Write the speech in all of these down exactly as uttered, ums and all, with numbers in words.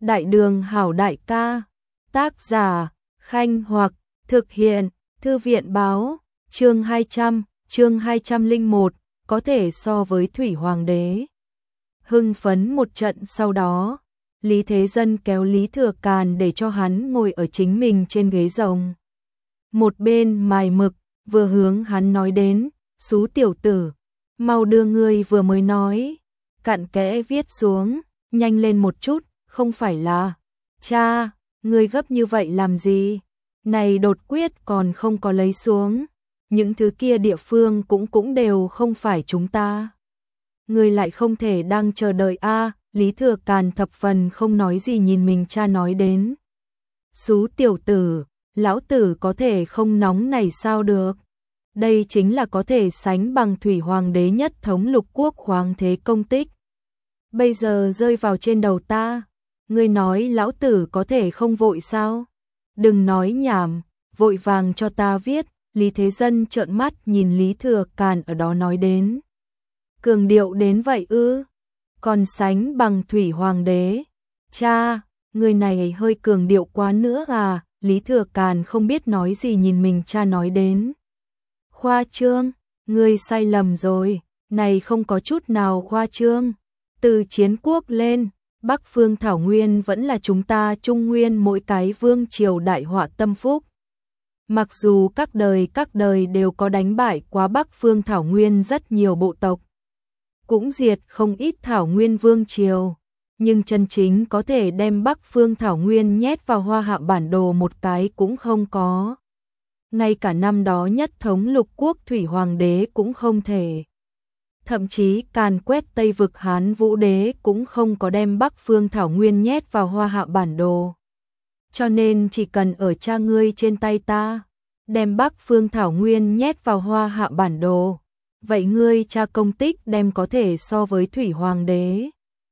Đại đường hảo đại ca. Tác giả Khanh Hoặc. Thực hiện Thư viện báo. Chương hai trăm, chương hai trăm lẻ một, có thể so với Thủy Hoàng đế. Hưng phấn một trận sau đó, Lý Thế Dân kéo Lý Thừa Càn để cho hắn ngồi ở chính mình trên ghế rồng. Một bên mài mực, vừa hướng hắn nói đến, "Xú tiểu tử, mau đưa ngươi vừa mới nói, cặn kẽ viết xuống, nhanh lên một chút, không phải là, cha, ngươi gấp như vậy làm gì? Này đột quyết còn không có lấy xuống, những thứ kia địa phương cũng cũng đều không phải chúng ta. Ngươi lại không thể đang chờ đợi a." Lý Thừa Càn thập phần không nói gì nhìn mình cha nói đến. "Xú tiểu tử, lão tử có thể không nóng này sao được? Đây chính là có thể sánh bằng Thủy Hoàng đế nhất thống lục quốc hoàng thế công tích. Bây giờ rơi vào trên đầu ta, ngươi nói lão tử có thể không vội sao? Đừng nói nhảm, vội vàng cho ta viết." Lý Thế Dân trợn mắt nhìn Lý Thừa Càn ở đó nói đến. "Cường điệu đến vậy ư? Còn sánh bằng Thủy Hoàng đế? Cha, người này hơi cường điệu quá nữa à?" Lý Thừa Càn không biết nói gì nhìn mình cha nói đến. "Khoa trương, ngươi sai lầm rồi, này không có chút nào khoa trương. Từ chiến quốc lên, Bắc Phương Thảo Nguyên vẫn là chúng ta Trung Nguyên mỗi cái vương triều đại họa tâm phúc. Mặc dù các đời các đời đều có đánh bại quá Bắc Phương Thảo Nguyên rất nhiều bộ tộc, cũng diệt không ít Thảo Nguyên vương triều, nhưng chân chính có thể đem Bắc Phương Thảo Nguyên nhét vào Hoa Hạ bản đồ một cái cũng không có. Ngay cả năm đó nhất thống lục quốc Thủy Hoàng đế cũng không thể. Thậm chí càn quét Tây vực Hán Vũ đế cũng không có đem Bắc Phương Thảo Nguyên nhét vào Hoa Hạ bản đồ. Cho nên chỉ cần ở cha ngươi trên tay ta, đem Bắc Phương Thảo Nguyên nhét vào Hoa Hạ bản đồ, vậy ngươi cha công tích đem có thể so với Thủy Hoàng đế,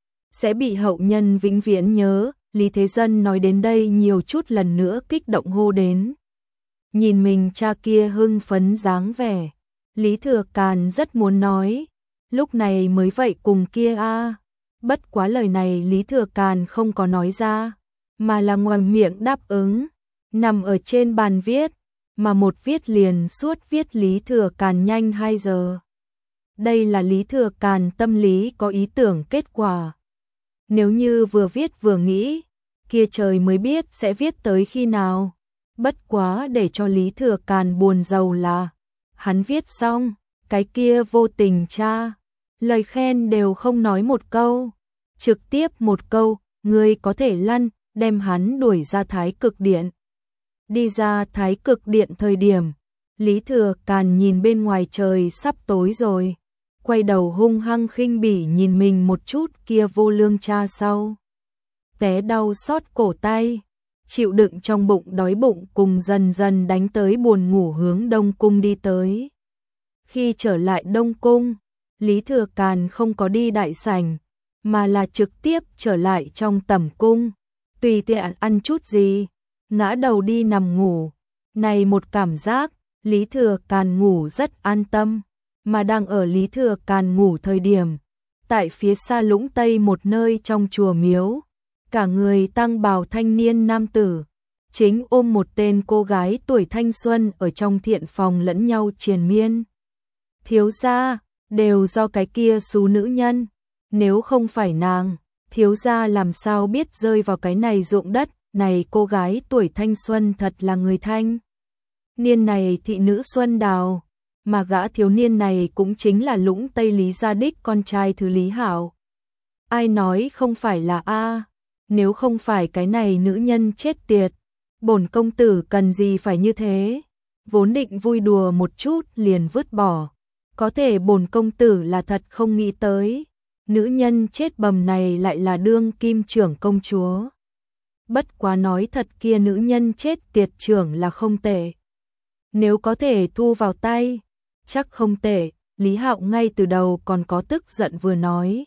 sẽ bị hậu nhân vĩnh viễn nhớ." Lý Thế Dân nói đến đây nhiều chút lần nữa kích động hô đến. Nhìn mình cha kia hưng phấn dáng vẻ, Lý Thừa Càn rất muốn nói, lúc này mới vậy cùng kia a. Bất quá lời này Lý Thừa Càn không có nói ra, mà là ngoài miệng đáp ứng, nằm ở trên bàn viết, mà một viết liền suốt viết Lý Thừa Càn nhanh hai giờ. Đây là Lý Thừa Càn tâm lý có ý tưởng kết quả. Nếu như vừa viết vừa nghĩ, kia trời mới biết sẽ viết tới khi nào. Bất quá để cho Lý Thừa Càn buồn rầu là, hắn viết xong, cái kia vô tình cha, lời khen đều không nói một câu, trực tiếp một câu, "Ngươi có thể lăn", đem hắn đuổi ra Thái Cực Điện. Đi ra Thái Cực Điện thời điểm, Lý Thừa Càn nhìn bên ngoài trời sắp tối rồi, quay đầu hung hăng khinh bỉ nhìn mình một chút kia vô lương cha sau. Té đau xót cổ tay, chịu đựng trong bụng đói bụng cùng dần dần đánh tới buồn ngủ hướng Đông Cung đi tới. Khi trở lại Đông Cung, Lý Thừa Càn không có đi đại sảnh, mà là trực tiếp trở lại trong tẩm cung, tùy tiện ăn chút gì, ngã đầu đi nằm ngủ. Này một cảm giác, Lý Thừa Càn ngủ rất an tâm, mà đang ở Lý Thừa Càn ngủ thời điểm, tại phía xa Lũng Tây một nơi trong chùa miếu, cả người tăng bào thanh niên nam tử, chính ôm một tên cô gái tuổi thanh xuân ở trong thiện phòng lẫn nhau triền miên. "Thiếu gia, đều do cái kia xú nữ nhân, nếu không phải nàng, thiếu gia làm sao biết rơi vào cái này ruộng đất." Này cô gái tuổi thanh xuân thật là người thanh niên này thị nữ Xuân Đào, mà gã thiếu niên này cũng chính là Lũng Tây Lý Gia Đích con trai thứ Lý Hạo. Ai nói không phải là a? Nếu không phải cái này nữ nhân chết tiệt, bổn công tử cần gì phải như thế? Vốn định vui đùa một chút liền vứt bỏ, có thể bổn công tử là thật không nghĩ tới, nữ nhân chết bầm này lại là đương kim trưởng công chúa. Bất quá nói thật kia nữ nhân chết tiệt trưởng là không tệ. Nếu có thể thu vào tay, chắc không tệ." Lý Hạo ngay từ đầu còn có tức giận vừa nói.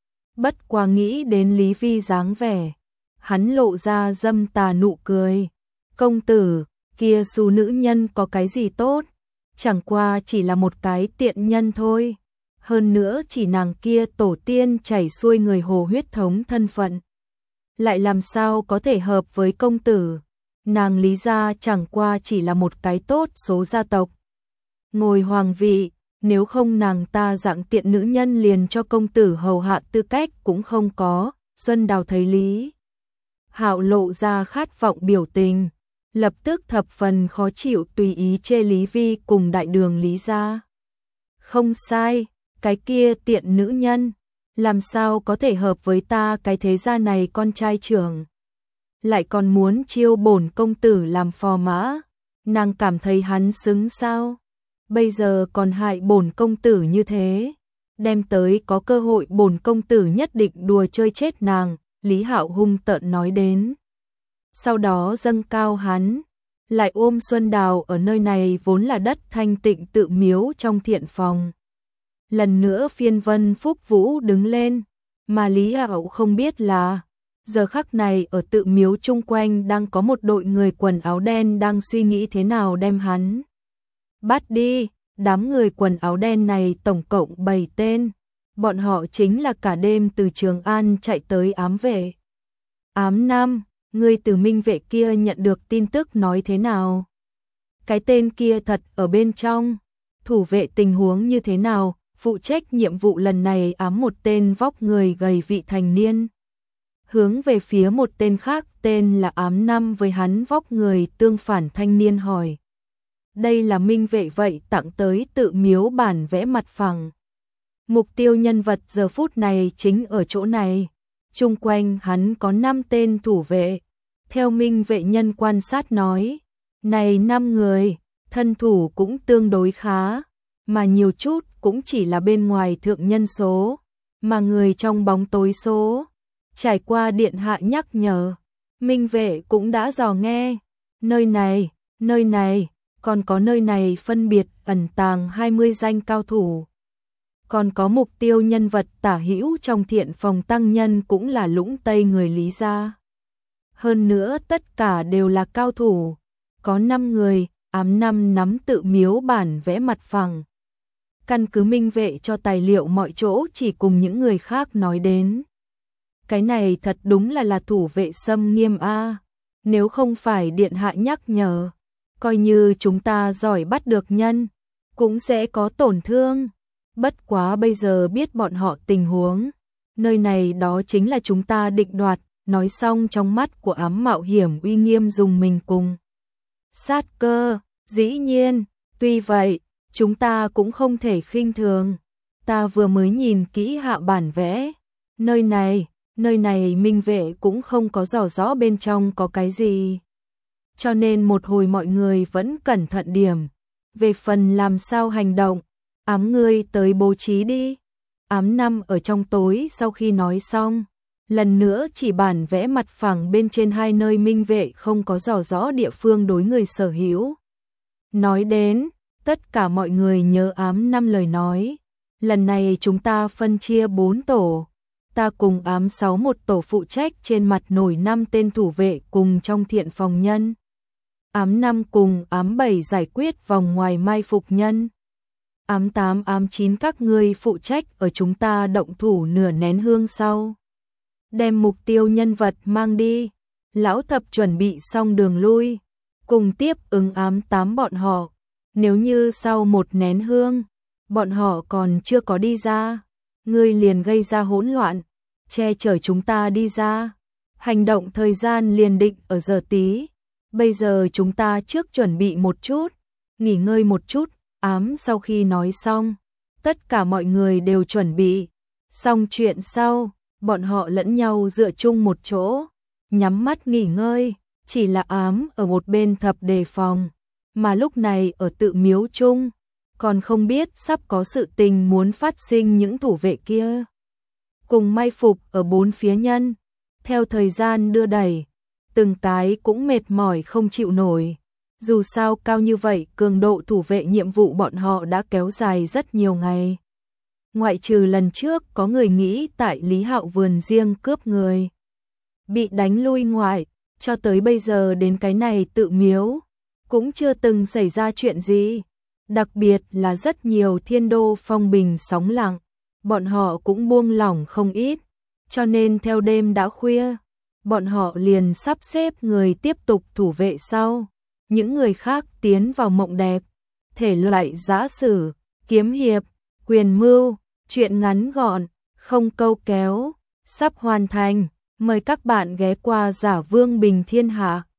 Bất quá nghĩ đến Lý Vi dáng vẻ, hắn lộ ra dâm tà nụ cười. "Công tử, kia xú nữ nhân có cái gì tốt? Chẳng qua chỉ là một cái tiện nhân thôi. Hơn nữa chỉ nàng kia tổ tiên chảy xuôi người Hồ huyết thống thân phận, lại làm sao có thể hợp với công tử. Nàng Lý gia chẳng qua chỉ là một cái tốt số gia tộc. Ngồi hoàng vị, nếu không nàng ta dạng tiện nữ nhân liền cho công tử hầu hạ tư cách cũng không có. Xuân Đào thấy Lý Hạo lộ ra khát vọng biểu tình, lập tức thập phần khó chịu tùy ý chê Lý Vi cùng đại đường Lý gia. Không sai, cái kia tiện nữ nhân, làm sao có thể hợp với ta cái thế gia này con trai trưởng. Lại còn muốn chiêu bổn công tử làm phò mã, nàng cảm thấy hắn xứng sao? Bây giờ còn hại bổn công tử như thế, đem tới có cơ hội bổn công tử nhất định đùa chơi chết nàng, Lý Hạo hung tợn nói đến. Sau đó dâng cao hắn, lại ôm Xuân Đào ở nơi này vốn là đất thanh tịnh tự miếu trong thiện phòng. Lần nữa phiên Vân Phúc Vũ đứng lên, mà Lý Hạo không biết là, giờ khắc này ở tự miếu chung quanh đang có một đội người quần áo đen đang suy nghĩ thế nào đem hắn bắt đi. Đám người quần áo đen này tổng cộng bảy tên, bọn họ chính là cả đêm từ Trường An chạy tới ám vệ. Ám Nam, ngươi từ Minh vệ kia nhận được tin tức nói thế nào? Cái tên kia thật ở bên trong, thủ vệ tình huống như thế nào? Phụ trách nhiệm vụ lần này ám một tên vóc người gầy vị thành niên, hướng về phía một tên khác tên là Ám Năm với hắn vóc người tương phản thanh niên hỏi. Đây là Minh vệ vậy tặng tới tự miếu bản vẽ mặt phẳng. Mục tiêu nhân vật giờ phút này chính ở chỗ này. Chung quanh hắn có năm tên thủ vệ. Theo Minh vệ nhân quan sát nói, này năm người, thân thủ cũng tương đối khá, mà nhiều chút cũng chỉ là bên ngoài thượng nhân số, mà người trong bóng tối số. Trải qua điện hạ nhắc nhở, Minh vệ cũng đã dò nghe, nơi này, nơi này, còn có nơi này phân biệt ẩn tàng hai mươi danh cao thủ. Còn có mục tiêu nhân vật tả hữu trong thiện phòng tăng nhân cũng là Lũng Tây người Lý gia. Hơn nữa tất cả đều là cao thủ, có năm người, Ám Năm nắm tự miếu bản vẽ mặt phẳng. Căn cứ Minh vệ cho tài liệu mọi chỗ chỉ cùng những người khác nói đến. Cái này thật đúng là là thủ vệ xâm nghiêm a. Nếu không phải điện hạ nhắc nhở, coi như chúng ta giỏi bắt được nhân, cũng sẽ có tổn thương. Bất quá bây giờ biết bọn họ tình huống, nơi này đó chính là chúng ta định đoạt. Nói xong trong mắt của Ám Mạo Hiểm uy nghiêm dùng mình cùng sát cơ. Dĩ nhiên, tuy vậy, chúng ta cũng không thể khinh thường. Ta vừa mới nhìn kỹ hạ bản vẽ, nơi này, nơi này Minh vệ cũng không có rõ rõ bên trong có cái gì. Cho nên một hồi mọi người vẫn cẩn thận điểm. Về phần làm sao hành động, Ám ngươi tới bố trí đi. Ám Năm ở trong tối sau khi nói xong, lần nữa chỉ bản vẽ mặt phẳng bên trên hai nơi Minh vệ không có rõ rõ địa phương đối người sở hữu. Nói đến, tất cả mọi người nhớ Ám Năm lời nói. Lần này chúng ta phân chia bốn tổ. Ta cùng Ám Sáu một tổ phụ trách trên mặt nổi năm tên thủ vệ cùng trong thiện phòng nhân. Ám Năm cùng Ám Bảy giải quyết vòng ngoài mai phục nhân. Ám Tám, Ám Chín các ngươi phụ trách ở chúng ta động thủ nửa nén hương sau. Đem mục tiêu nhân vật mang đi. Lão Thập chuẩn bị xong đường lui, cùng tiếp ứng Ám Tám bọn họ. Nếu như sau một nén hương, bọn họ còn chưa có đi ra, ngươi liền gây ra hỗn loạn, che chở chúng ta đi ra. Hành động thời gian liền định ở giờ tí. Bây giờ chúng ta trước chuẩn bị một chút, nghỉ ngơi một chút. Ám sau khi nói xong, tất cả mọi người đều chuẩn bị. Xong chuyện sau, bọn họ lẫn nhau dựa chung một chỗ, nhắm mắt nghỉ ngơi. Chỉ là Ám ở một bên thập đề phòng, mà lúc này ở tự miếu chung, còn không biết sắp có sự tình muốn phát sinh. Những thủ vệ kia cùng mai phục ở bốn phía nhân. Theo thời gian đưa đẩy, từng cái cũng mệt mỏi không chịu nổi. Dù sao cao như vậy, cường độ thủ vệ nhiệm vụ bọn họ đã kéo dài rất nhiều ngày. Ngoại trừ lần trước có người nghĩ tại Lý Hạo vườn riêng cướp người, bị đánh lui ngoại, cho tới bây giờ đến cái này tự miếu, cũng chưa từng xảy ra chuyện gì. Đặc biệt là rất nhiều thiên đô phong bình sóng lặng, bọn họ cũng buông lỏng không ít. Cho nên theo đêm đã khuya, bọn họ liền sắp xếp người tiếp tục thủ vệ sau. Những người khác tiến vào mộng đẹp. Thể loại giã sử, kiếm hiệp, quyền mưu, truyện ngắn gọn, không câu kéo, sắp hoàn thành. Mời các bạn ghé qua Giả Vương Bình Thiên Hạ.